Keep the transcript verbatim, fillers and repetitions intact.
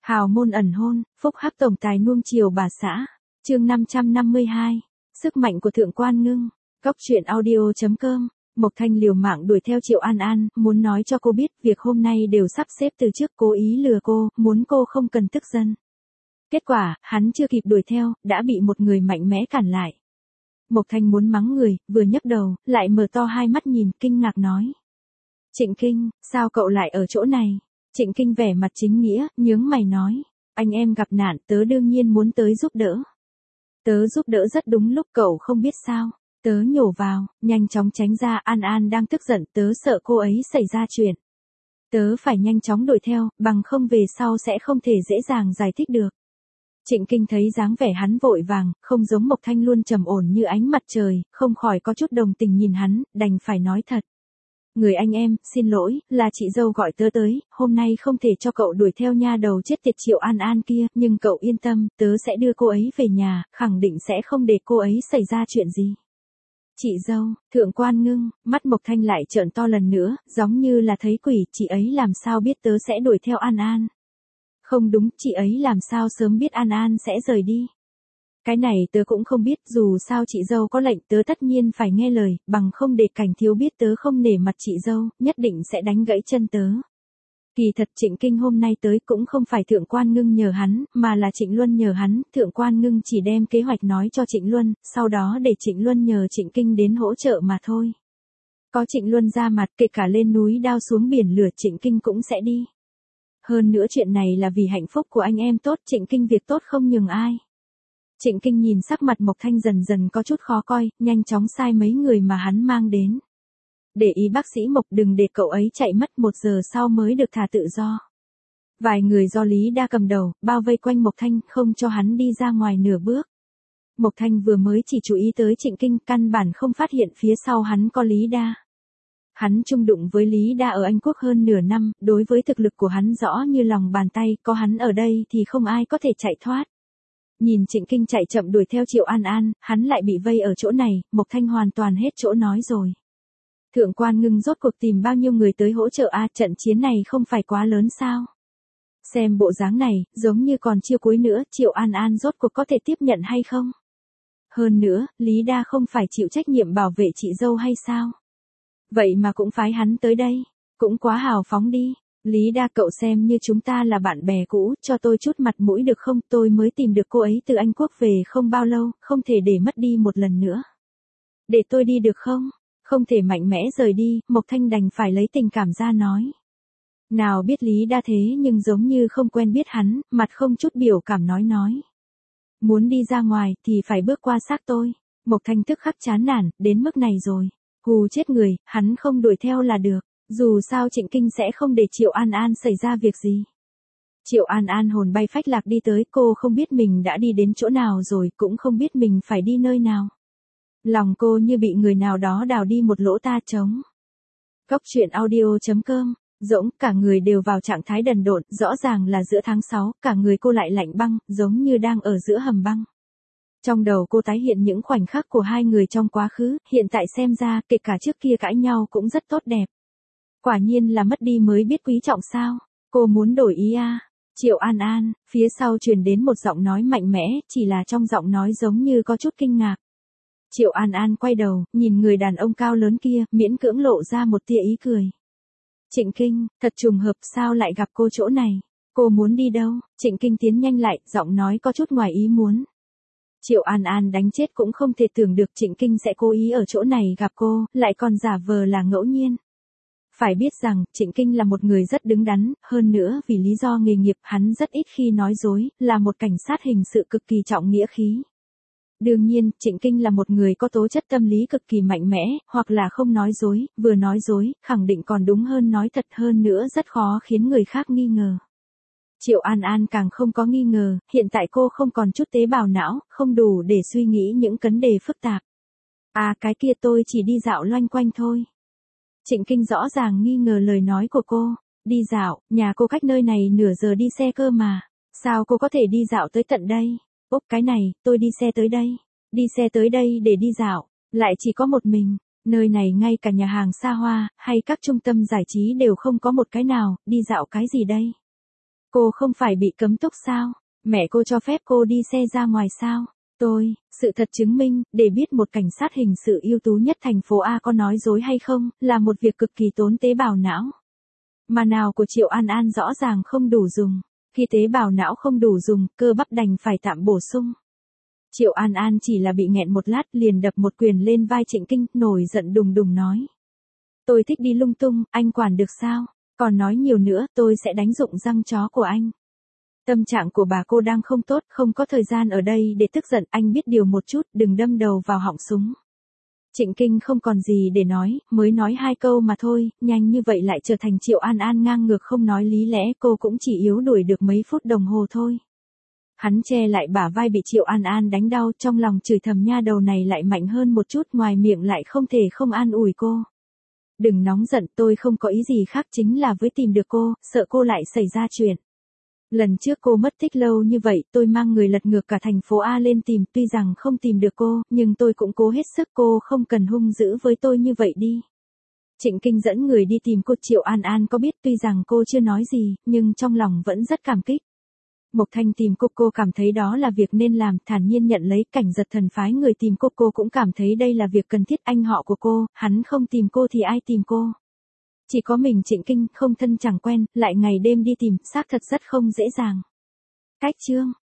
Hào môn ẩn hôn, phúc hắc tổng tài nuông chiều bà xã. Chương năm trăm năm mươi hai. Sức mạnh của Thượng Quan Ngưng. Góc truyện audio chấm com. Mộc Thanh liều mạng đuổi theo Triệu An An, muốn nói cho cô biết việc hôm nay đều sắp xếp từ trước, cố ý lừa cô, muốn cô không cần tức giận. Kết quả, hắn chưa kịp đuổi theo, đã bị một người mạnh mẽ cản lại. Mộc Thanh muốn mắng người, vừa nhấc đầu, lại mở to hai mắt nhìn, kinh ngạc nói. Trịnh Kinh, sao cậu lại ở chỗ này? Trịnh Kinh vẻ mặt chính nghĩa, nhướng mày nói. Anh em gặp nạn, tớ đương nhiên muốn tới giúp đỡ. Tớ giúp đỡ rất đúng lúc, cậu không biết sao. Tớ nhổ vào, nhanh chóng tránh ra. An An đang tức giận, tớ sợ cô ấy xảy ra chuyện. Tớ phải nhanh chóng đuổi theo, bằng không về sau sẽ không thể dễ dàng giải thích được. Trịnh Kinh thấy dáng vẻ hắn vội vàng, không giống Mộc Thanh luôn trầm ổn như ánh mặt trời, không khỏi có chút đồng tình nhìn hắn, đành phải nói thật. Người anh em, xin lỗi, là chị dâu gọi tớ tới, hôm nay không thể cho cậu đuổi theo nha đầu chết tiệt Triệu An An kia, nhưng cậu yên tâm, tớ sẽ đưa cô ấy về nhà, khẳng định sẽ không để cô ấy xảy ra chuyện gì. Chị dâu, Thượng Quan Ngưng, mắt Mộc Thanh lại trợn to lần nữa, giống như là thấy quỷ, chị ấy làm sao biết tớ sẽ đuổi theo An An. Không đúng, chị ấy làm sao sớm biết An An sẽ rời đi. Cái này tớ cũng không biết, dù sao chị dâu có lệnh tớ tất nhiên phải nghe lời, bằng không để Cảnh Thiếu biết tớ không nể mặt chị dâu, nhất định sẽ đánh gãy chân tớ. Kỳ thật Trịnh Kinh hôm nay tới cũng không phải Thượng Quan Ngưng nhờ hắn, mà là Trịnh Luân nhờ hắn, Thượng Quan Ngưng chỉ đem kế hoạch nói cho Trịnh Luân, sau đó để Trịnh Luân nhờ Trịnh Kinh đến hỗ trợ mà thôi. Có Trịnh Luân ra mặt, kể cả lên núi đao xuống biển lửa Trịnh Kinh cũng sẽ đi. Hơn nữa chuyện này là vì hạnh phúc của anh em tốt, Trịnh Kinh việc tốt không nhường ai. Trịnh Kinh nhìn sắc mặt Mộc Thanh dần dần có chút khó coi, nhanh chóng sai mấy người mà hắn mang đến. Để ý bác sĩ Mộc đừng để cậu ấy chạy mất, một giờ sau mới được thả tự do. Vài người do Lý Đa cầm đầu, bao vây quanh Mộc Thanh, không cho hắn đi ra ngoài nửa bước. Mộc Thanh vừa mới chỉ chú ý tới Trịnh Kinh, căn bản không phát hiện phía sau hắn có Lý Đa. Hắn chung đụng với Lý Đa ở Anh Quốc hơn nửa năm, đối với thực lực của hắn rõ như lòng bàn tay, có hắn ở đây thì không ai có thể chạy thoát. Nhìn Trịnh Kinh chạy chậm đuổi theo Triệu An An, hắn lại bị vây ở chỗ này, Mộc Thanh hoàn toàn hết chỗ nói rồi. Thượng Quan Ngưng rốt cuộc tìm bao nhiêu người tới hỗ trợ a à, trận chiến này không phải quá lớn sao? Xem bộ dáng này, giống như còn chưa cuối nữa, Triệu An An rốt cuộc có thể tiếp nhận hay không? Hơn nữa, Lý Đa không phải chịu trách nhiệm bảo vệ chị dâu hay sao? Vậy mà cũng phái hắn tới đây, cũng quá hào phóng đi. Lý Đa, cậu xem như chúng ta là bạn bè cũ, cho tôi chút mặt mũi được không? Tôi mới tìm được cô ấy từ Anh Quốc về không bao lâu, không thể để mất đi một lần nữa. Để tôi đi được không? Không thể mạnh mẽ rời đi, Mộc Thanh đành phải lấy tình cảm ra nói. Nào biết Lý Đa thế nhưng giống như không quen biết hắn, mặt không chút biểu cảm nói nói. Muốn đi ra ngoài thì phải bước qua xác tôi. Mộc Thanh tức khắc chán nản, đến mức này rồi. Hù chết người, hắn không đuổi theo là được. Dù sao Trịnh Kinh sẽ không để Triệu An An xảy ra việc gì. Triệu An An hồn bay phách lạc đi tới, cô không biết mình đã đi đến chỗ nào rồi, cũng không biết mình phải đi nơi nào. Lòng cô như bị người nào đó đào đi một lỗ ta trống. Góc truyện audio chấm com. Dỗng, cả người đều vào trạng thái đần độn, rõ ràng là giữa tháng sáu, cả người cô lại lạnh băng, giống như đang ở giữa hầm băng. Trong đầu cô tái hiện những khoảnh khắc của hai người trong quá khứ, hiện tại xem ra, kể cả trước kia cãi nhau cũng rất tốt đẹp. Quả nhiên là mất đi mới biết quý trọng sao, cô muốn đổi ý à. Triệu An An, phía sau truyền đến một giọng nói mạnh mẽ, chỉ là trong giọng nói giống như có chút kinh ngạc. Triệu An An quay đầu, nhìn người đàn ông cao lớn kia, miễn cưỡng lộ ra một tia ý cười. Trịnh Kinh, thật trùng hợp sao lại gặp cô chỗ này, cô muốn đi đâu? Trịnh Kinh tiến nhanh lại, giọng nói có chút ngoài ý muốn. Triệu An An đánh chết cũng không thể tưởng được Trịnh Kinh sẽ cố ý ở chỗ này gặp cô, lại còn giả vờ là ngẫu nhiên. Phải biết rằng, Trịnh Kinh là một người rất đứng đắn, hơn nữa vì lý do nghề nghiệp hắn rất ít khi nói dối, là một cảnh sát hình sự cực kỳ trọng nghĩa khí. Đương nhiên, Trịnh Kinh là một người có tố chất tâm lý cực kỳ mạnh mẽ, hoặc là không nói dối, vừa nói dối, khẳng định còn đúng hơn nói thật, hơn nữa rất khó khiến người khác nghi ngờ. Triệu An An càng không có nghi ngờ, hiện tại cô không còn chút tế bào não, không đủ để suy nghĩ những vấn đề phức tạp. À cái kia tôi chỉ đi dạo loanh quanh thôi. Trịnh Kinh rõ ràng nghi ngờ lời nói của cô. Đi dạo, nhà cô cách nơi này nửa giờ đi xe cơ mà. Sao cô có thể đi dạo tới tận đây? Úp cái này, tôi đi xe tới đây. Đi xe tới đây để đi dạo. Lại chỉ có một mình. Nơi này ngay cả nhà hàng xa hoa, hay các trung tâm giải trí đều không có một cái nào, đi dạo cái gì đây? Cô không phải bị cấm túc sao? Mẹ cô cho phép cô đi xe ra ngoài sao? Tôi, sự thật chứng minh, để biết một cảnh sát hình sự ưu tú nhất thành phố A có nói dối hay không, là một việc cực kỳ tốn tế bào não. Mà nào của Triệu An An rõ ràng không đủ dùng. Khi tế bào não không đủ dùng, cơ bắp đành phải tạm bổ sung. Triệu An An chỉ là bị nghẹn một lát liền đập một quyền lên vai Trịnh Kinh, nổi giận đùng đùng nói. Tôi thích đi lung tung, anh quản được sao? Còn nói nhiều nữa, tôi sẽ đánh rụng răng chó của anh. Tâm trạng của bà cô đang không tốt, không có thời gian ở đây để tức giận, anh biết điều một chút, đừng đâm đầu vào họng súng. Trịnh Kinh không còn gì để nói, mới nói hai câu mà thôi, nhanh như vậy lại trở thành Triệu An An ngang ngược không nói lý lẽ, cô cũng chỉ yếu đuổi được mấy phút đồng hồ thôi. Hắn che lại bả vai bị Triệu An An đánh đau, trong lòng chửi thầm nha đầu này lại mạnh hơn một chút, ngoài miệng lại không thể không an ủi cô. Đừng nóng giận, tôi không có ý gì khác, chính là với tìm được cô, sợ cô lại xảy ra chuyện. Lần trước cô mất tích lâu như vậy, tôi mang người lật ngược cả thành phố A lên tìm, tuy rằng không tìm được cô, nhưng tôi cũng cố hết sức, cô không cần hung dữ với tôi như vậy đi. Trịnh Kinh dẫn người đi tìm cô. Triệu An An có biết tuy rằng cô chưa nói gì, nhưng trong lòng vẫn rất cảm kích. Mộc Thanh tìm cô, cô cảm thấy đó là việc nên làm, thản nhiên nhận lấy. Cảnh Giật Thần phái người tìm cô, cô cũng cảm thấy đây là việc cần thiết. Anh họ của cô, hắn không tìm cô thì ai tìm cô? Chỉ có mình Trịnh Kinh, không thân chẳng quen, lại ngày đêm đi tìm, xác thật rất không dễ dàng. Cách chương